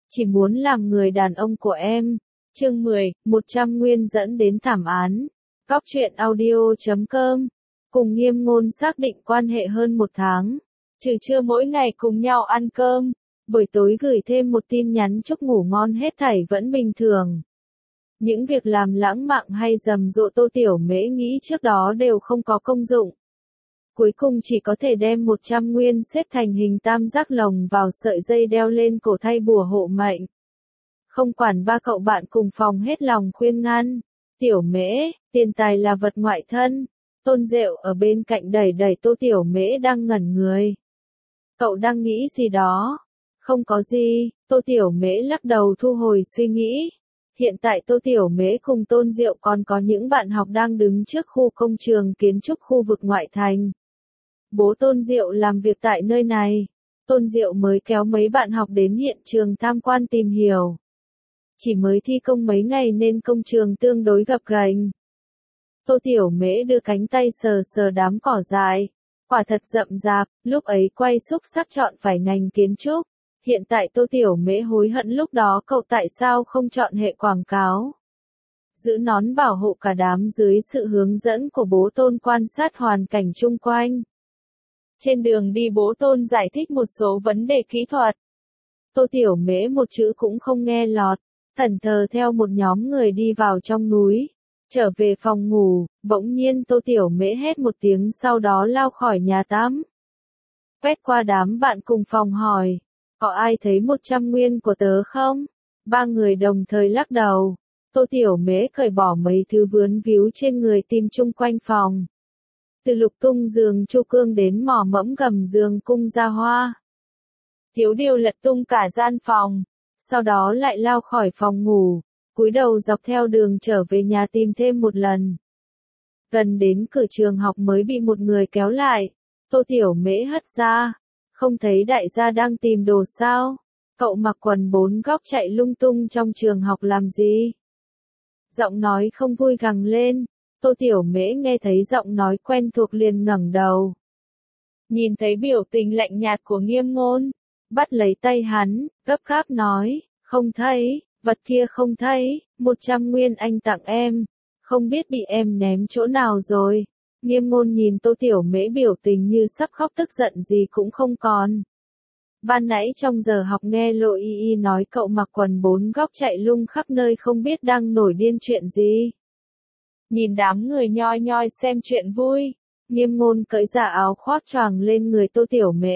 Chỉ muốn làm người đàn ông của em. Chương 10, 100 nguyên dẫn đến thảm án. Góc truyện audio.com. Cùng Nghiêm Ngôn xác định quan hệ hơn 1 tháng. Trừ trưa mỗi ngày cùng nhau ăn cơm. Buổi tối gửi thêm một tin nhắn chúc ngủ ngon, hết thảy vẫn bình thường. Những việc làm lãng mạn hay rầm rộ Tô Tiểu Mễ nghĩ trước đó đều không có công dụng. Cuối cùng chỉ có thể đem 100 nguyên xếp thành hình tam giác lồng vào sợi dây đeo lên cổ thay bùa hộ mệnh. Không quản ba cậu bạn cùng phòng hết lòng khuyên ngăn. Tiểu Mễ, tiền tài là vật ngoại thân. Tôn Diệu ở bên cạnh đẩy đẩy Tô Tiểu Mễ đang ngẩn người. Cậu đang nghĩ gì đó? Không có gì, Tô Tiểu Mễ lắc đầu thu hồi suy nghĩ. Hiện tại Tô Tiểu Mễ cùng Tôn Diệu còn có những bạn học đang đứng trước khu công trường kiến trúc khu vực ngoại thành. Bố Tôn Diệu làm việc tại nơi này. Tôn Diệu mới kéo mấy bạn học đến hiện trường tham quan tìm hiểu. Chỉ mới thi công mấy ngày nên công trường tương đối gập ghềnh. Tô Tiểu Mễ đưa cánh tay sờ sờ đám cỏ dại. Quả thật rậm rạp, lúc ấy quay xúc sắc chọn phải ngành kiến trúc. Hiện tại Tô Tiểu Mễ hối hận lúc đó cậu tại sao không chọn hệ quảng cáo. Giữ nón bảo hộ cả đám dưới sự hướng dẫn của bố Tôn quan sát hoàn cảnh chung quanh. Trên đường đi bố Tôn giải thích một số vấn đề kỹ thuật. Tô Tiểu Mễ một chữ cũng không nghe lọt, thẫn thờ theo một nhóm người đi vào trong núi. Trở về phòng ngủ, bỗng nhiên Tô Tiểu Mễ hét một tiếng sau đó lao khỏi nhà tắm. Quét qua đám bạn cùng phòng hỏi, có ai thấy 100 nguyên của tớ không? 3 người đồng thời lắc đầu. Tô Tiểu Mễ cởi bỏ mấy thứ vướng víu trên người tìm chung quanh phòng. Từ lục tung giường chu cương đến mò mẫm gầm giường cung ra hoa. Thiếu điều lật tung cả gian phòng, sau đó lại lao khỏi phòng ngủ, cúi đầu dọc theo đường trở về nhà tìm thêm một lần. Gần đến cửa trường học mới bị một người kéo lại. Tô Tiểu Mễ hất ra. Không thấy đại gia đang tìm đồ sao? Cậu mặc quần 4 góc chạy lung tung trong trường học làm gì? Giọng nói không vui gằn lên. Tô Tiểu Mễ nghe thấy giọng nói quen thuộc liền ngẩng đầu. Nhìn thấy biểu tình lạnh nhạt của Nghiêm Ngôn, bắt lấy tay hắn, gấp gáp nói, không thấy, vật kia không thấy, 100 nguyên anh tặng em, không biết bị em ném chỗ nào rồi. Nghiêm Ngôn nhìn Tô Tiểu Mễ biểu tình như sắp khóc, tức giận gì cũng không còn. Ban nãy trong giờ học nghe Lộ Y Y nói cậu mặc quần 4 góc chạy lung khắp nơi không biết đang nổi điên chuyện gì. Nhìn đám người nhoi nhoi xem chuyện vui, Nghiêm Ngôn cởi giả áo khoác choàng lên người Tô Tiểu Mễ.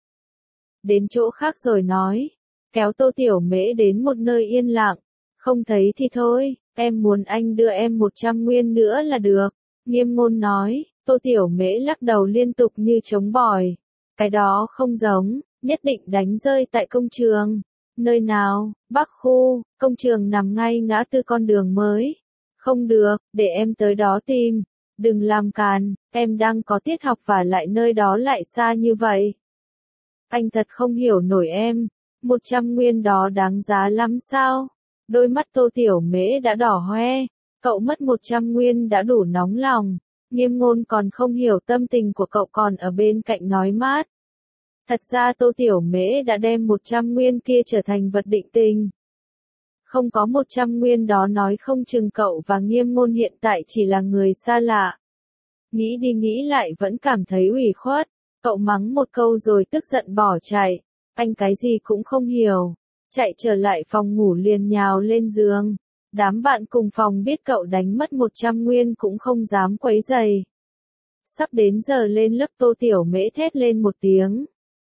Đến chỗ khác rồi nói, kéo Tô Tiểu Mễ đến một nơi yên lặng, không thấy thì thôi, em muốn anh đưa em 100 nguyên nữa là được. Nghiêm Ngôn nói. Tô Tiểu Mễ lắc đầu liên tục như chống bỏi. Cái đó không giống, nhất định đánh rơi tại công trường. Nơi nào? Bắc khu, công trường nằm ngay ngã tư con đường mới. Không được, để em tới đó tìm. Đừng làm càn, em đang có tiết học và lại nơi đó lại xa như vậy. Anh thật không hiểu nổi em. 100 nguyên đó đáng giá lắm sao? Đôi mắt Tô Tiểu Mễ đã đỏ hoe. Cậu mất 100 nguyên đã đủ nóng lòng. Nghiêm Ngôn còn không hiểu tâm tình của cậu còn ở bên cạnh nói mát. Thật ra Tô Tiểu Mễ đã đem 100 nguyên kia trở thành vật định tình. Không có 100 nguyên đó nói không chừng cậu và Nghiêm Ngôn hiện tại chỉ là người xa lạ. Nghĩ đi nghĩ lại vẫn cảm thấy ủy khuất. Cậu mắng một câu rồi tức giận bỏ chạy. Anh cái gì cũng không hiểu. Chạy trở lại phòng ngủ liền nhào lên giường. Đám bạn cùng phòng biết cậu đánh mất 100 nguyên cũng không dám quấy rầy. Sắp đến giờ lên lớp Tô Tiểu Mễ thét lên một tiếng.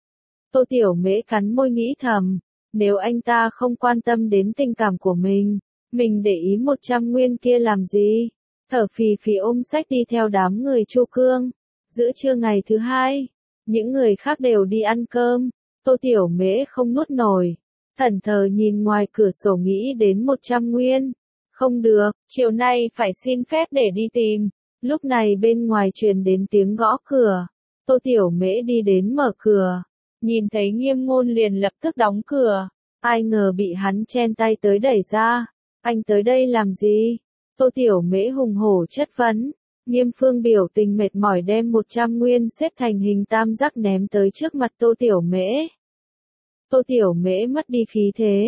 Tô Tiểu Mễ cắn môi nghĩ thầm, nếu anh ta không quan tâm đến tình cảm của mình để ý 100 nguyên kia làm gì? Thở phì phì ôm sách đi theo đám người Chu Cương. Giữa trưa ngày thứ 2, những người khác đều đi ăn cơm. Tô Tiểu Mễ không nuốt nổi. Thẫn thờ nhìn ngoài cửa sổ nghĩ đến 100 nguyên. Không được, chiều nay phải xin phép để đi tìm. Lúc này bên ngoài truyền đến tiếng gõ cửa. Tô Tiểu Mễ đi đến mở cửa. Nhìn thấy Nghiêm Ngôn liền lập tức đóng cửa. Ai ngờ bị hắn chen tay tới đẩy ra. Anh tới đây làm gì? Tô Tiểu Mễ hùng hổ chất vấn. Nghiêm Phương biểu tình mệt mỏi đem 100 nguyên xếp thành hình tam giác ném tới trước mặt Tô Tiểu Mễ. Tô Tiểu Mễ mất đi khí thế,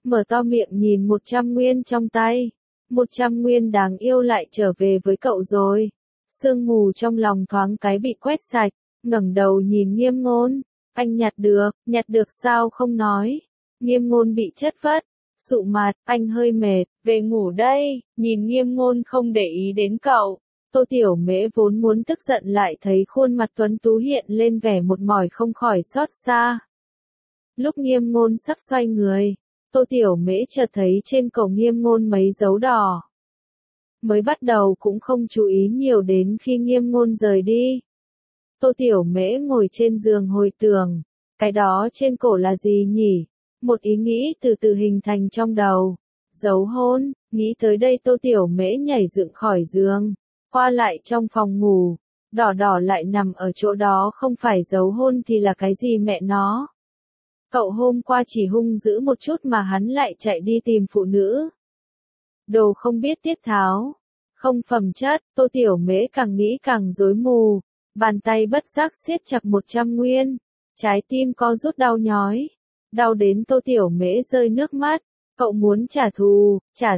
mở to miệng nhìn 100 nguyên trong tay. 100 nguyên đáng yêu lại trở về với cậu rồi. Sương mù trong lòng thoáng cái bị quét sạch, ngẩng đầu nhìn Nghiêm Ngôn. Anh nhặt được sao không nói. Nghiêm Ngôn bị chất vất, sụ mặt, anh hơi mệt, về ngủ đây. Nhìn Nghiêm Ngôn không để ý đến cậu, Tô Tiểu Mễ vốn muốn tức giận lại thấy khuôn mặt tuấn tú hiện lên vẻ một mỏi không khỏi xót xa. Lúc Nghiêm Ngôn sắp xoay người, Tô Tiểu Mễ chợt thấy trên cổ Nghiêm Ngôn mấy dấu đỏ. Mới bắt đầu cũng không chú ý nhiều đến khi Nghiêm Ngôn rời đi. Tô Tiểu Mễ ngồi trên giường hồi tưởng, cái đó trên cổ là gì nhỉ? Một ý nghĩ từ từ hình thành trong đầu. Dấu hôn, nghĩ tới đây Tô Tiểu Mễ nhảy dựng khỏi giường, qua lại trong phòng ngủ, đỏ đỏ lại nằm ở chỗ đó, không phải dấu hôn thì là cái gì mẹ nó? Cậu hôm qua chỉ hung dữ một chút mà hắn lại chạy đi tìm phụ nữ. Đồ không biết tiết tháo, không phẩm chất, Tô Tiểu Mễ càng nghĩ càng rối mù, bàn tay bất giác siết chặt 100 nguyên, trái tim co rút đau nhói, đau đến Tô Tiểu Mễ rơi nước mắt. Cậu muốn trả thù,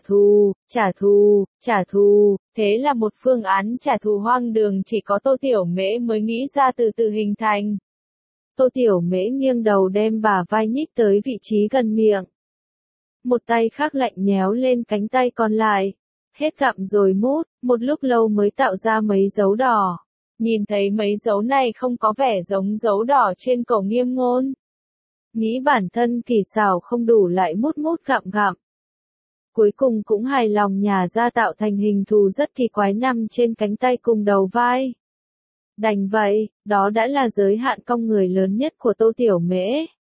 trả thù, thế là một phương án trả thù hoang đường chỉ có Tô Tiểu Mễ mới nghĩ ra từ từ hình thành. Tô Tiểu Mễ nghiêng đầu đem bả vai nhích tới vị trí gần miệng. Một tay khác lạnh nhéo lên cánh tay còn lại. Hết gặm rồi mút, một lúc lâu mới tạo ra mấy dấu đỏ. Nhìn thấy mấy dấu này không có vẻ giống dấu đỏ trên cổ Nghiêm Ngôn. Nghĩ bản thân kỳ xảo không đủ lại mút gặm. Cuối cùng cũng hài lòng nhả ra tạo thành hình thù rất kỳ quái nằm trên cánh tay cùng đầu vai. Đành vậy, đó đã là giới hạn cong người lớn nhất của Tô Tiểu Mễ.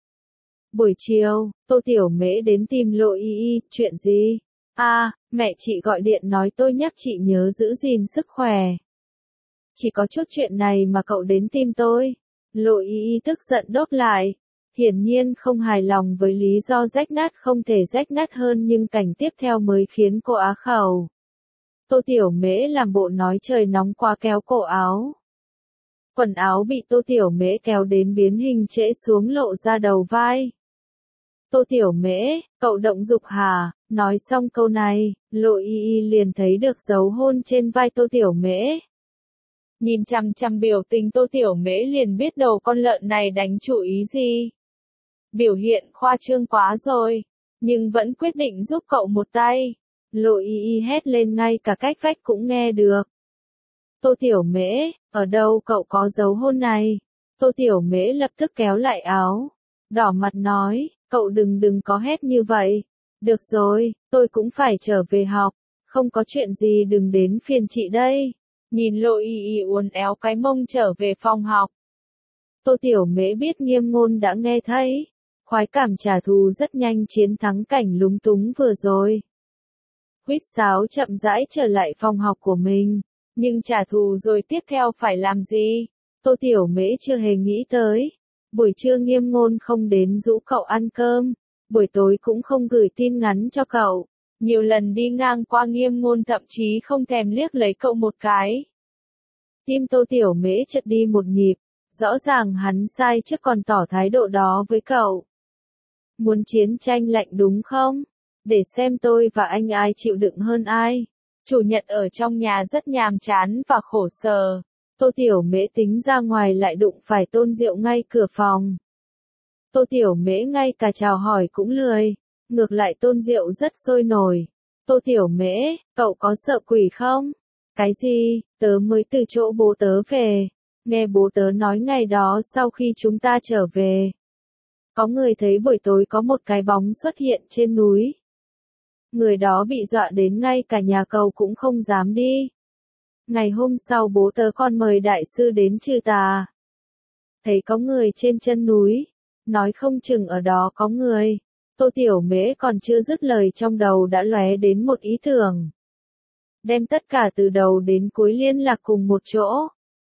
Buổi chiều, Tô Tiểu Mễ đến tìm Lộ Y Y, chuyện gì? Mẹ chị gọi điện nói tôi nhắc chị nhớ giữ gìn sức khỏe. Chỉ có chút chuyện này mà cậu đến tìm tôi. Lộ Y Y tức giận đáp lại. Hiển nhiên không hài lòng với lý do rách nát không thể rách nát hơn, nhưng cảnh tiếp theo mới khiến cô á khẩu. Tô Tiểu Mễ làm bộ nói trời nóng quá kéo cổ áo. Quần áo bị Tô Tiểu Mễ kéo đến biến hình trễ xuống lộ ra đầu vai. Tô Tiểu Mễ, cậu động dục hả? Nói xong câu này, Lộ Y Y liền thấy được dấu hôn trên vai Tô Tiểu Mễ. Nhìn chằm chằm biểu tình Tô Tiểu Mễ liền biết đầu con lợn này đánh chủ ý gì. Biểu hiện khoa trương quá rồi, nhưng vẫn quyết định giúp cậu một tay. Lộ Y Y hét lên ngay cả cách vách cũng nghe được. Tô Tiểu Mễ, ở đâu cậu có dấu hôn này? Tô Tiểu Mễ lập tức kéo lại áo, đỏ mặt nói, cậu đừng có hét như vậy. Được rồi, tôi cũng phải trở về học, không có chuyện gì đừng đến phiền chị đây. Nhìn Lộ Y Y uốn éo cái mông trở về phòng học. Tô Tiểu Mễ biết Nghiêm Ngôn đã nghe thấy. Khoái cảm trả thù rất nhanh chiến thắng cảnh lúng túng vừa rồi. Huýt sáo chậm rãi trở lại phòng học của mình. Nhưng trả thù rồi tiếp theo phải làm gì? Tô Tiểu Mễ chưa hề nghĩ tới. Buổi trưa Nghiêm Ngôn không đến dỗ cậu ăn cơm. Buổi tối cũng không gửi tin nhắn cho cậu. Nhiều lần đi ngang qua Nghiêm Ngôn thậm chí không thèm liếc lấy cậu một cái. Tim Tô Tiểu Mễ chợt đi một nhịp. Rõ ràng hắn sai chứ còn tỏ thái độ đó với cậu. Muốn chiến tranh lạnh đúng không? Để xem tôi và anh ai chịu đựng hơn ai. Chủ nhật ở trong nhà rất nhàm chán và khổ sở. Tô Tiểu Mễ tính ra ngoài lại đụng phải Tôn Diệu ngay cửa phòng. Tô Tiểu Mễ ngay cả chào hỏi cũng lười. Ngược lại Tôn Diệu rất sôi nổi. Tô Tiểu Mễ, cậu có sợ quỷ không? Cái gì? Tớ mới từ chỗ bố tớ về. Nghe bố tớ nói ngày đó sau khi chúng ta trở về. Có người thấy buổi tối có một cái bóng xuất hiện trên núi. Người đó bị dọa đến ngay cả nhà cầu cũng không dám đi. Ngày hôm sau bố tớ còn mời đại sư đến trừ tà. Thấy có người trên chân núi. Nói không chừng ở đó có người. Tô Tiểu Mễ còn chưa dứt lời trong đầu đã lóe đến một ý tưởng. Đem tất cả từ đầu đến cuối liên lạc cùng một chỗ.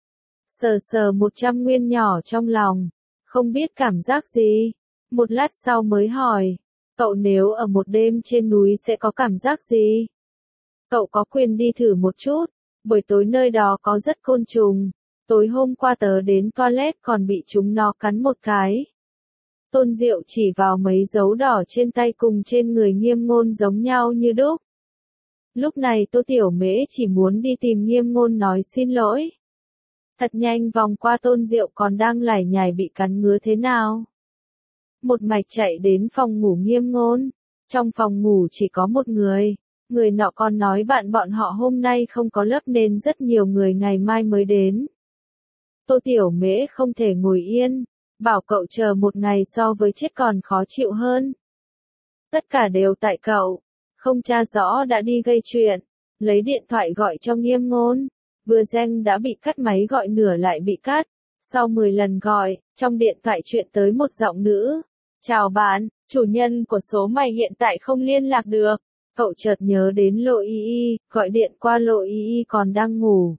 Sờ 100 nguyên nhỏ trong lòng. Không biết cảm giác gì. Một lát sau mới hỏi. Cậu nếu ở một đêm trên núi sẽ có cảm giác gì? Cậu có quyền đi thử một chút. Buổi tối nơi đó có rất côn trùng. Tối hôm qua tớ đến toilet còn bị chúng nó cắn một cái. Tôn Diệu chỉ vào mấy dấu đỏ trên tay cùng trên người Nghiêm Ngôn giống nhau như đúc. Lúc này Tô Tiểu Mễ chỉ muốn đi tìm Nghiêm Ngôn nói xin lỗi. Thật nhanh vòng qua Tôn Diệu còn đang lải nhải bị cắn ngứa thế nào. Một mạch chạy đến phòng ngủ Nghiêm Ngôn. Trong phòng ngủ chỉ có một người. Người nọ còn nói bạn bọn họ hôm nay không có lớp nên rất nhiều người ngày mai mới đến. Tô Tiểu Mễ không thể ngồi yên. Bảo cậu chờ một ngày so với chết còn khó chịu hơn. Tất cả đều tại cậu. Không tra rõ đã đi gây chuyện. Lấy điện thoại gọi cho Nghiêm Ngôn. Vừa danh đã bị cắt máy gọi nửa lại bị cắt. Sau 10 lần gọi, trong điện thoại chuyện tới một giọng nữ. Chào bạn, chủ nhân của số mày hiện tại không liên lạc được. Cậu chợt nhớ đến Lộ Y Y, gọi điện qua Lộ Y Y còn đang ngủ.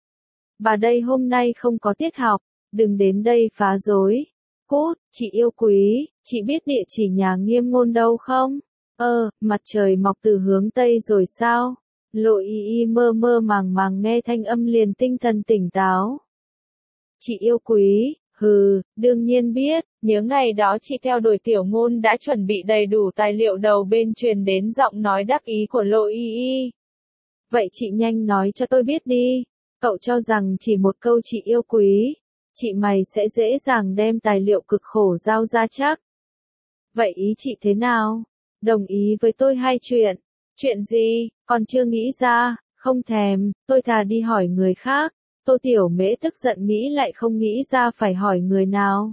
Bà đây hôm nay không có tiết học, đừng đến đây phá rối. Cút, chị yêu quý, chị biết địa chỉ nhà Nghiêm Ngôn đâu không? Mặt trời mọc từ hướng Tây rồi sao? Lộ Y Y mơ mơ màng màng nghe thanh âm liền tinh thần tỉnh táo. Chị yêu quý, đương nhiên biết, nhớ ngày đó chị theo đuổi Tiểu Ngôn đã chuẩn bị đầy đủ tài liệu đầu bên truyền đến giọng nói đắc ý của Lộ Y Y. Vậy chị nhanh nói cho tôi biết đi, cậu cho rằng chỉ một câu chị yêu quý, chị mày sẽ dễ dàng đem tài liệu cực khổ giao ra chắc. Vậy ý chị thế nào? Đồng ý với tôi hai chuyện. Chuyện gì, còn chưa nghĩ ra, không thèm, tôi thà đi hỏi người khác. Tô Tiểu Mễ tức giận nghĩ lại không nghĩ ra phải hỏi người nào.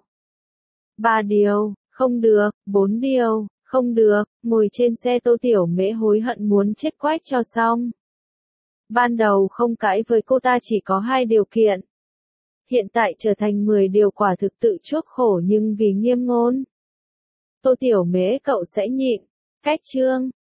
3 điều, không được, 4 điều, không được, ngồi trên xe Tô Tiểu Mễ hối hận muốn chết quách cho xong. Ban đầu không cãi với cô ta chỉ có 2 điều kiện. Hiện tại trở thành 10 điều quả thực tự chuốc khổ nhưng vì Nghiêm Ngôn. Tô Tiểu Mễ cậu sẽ nhịn. Cách chương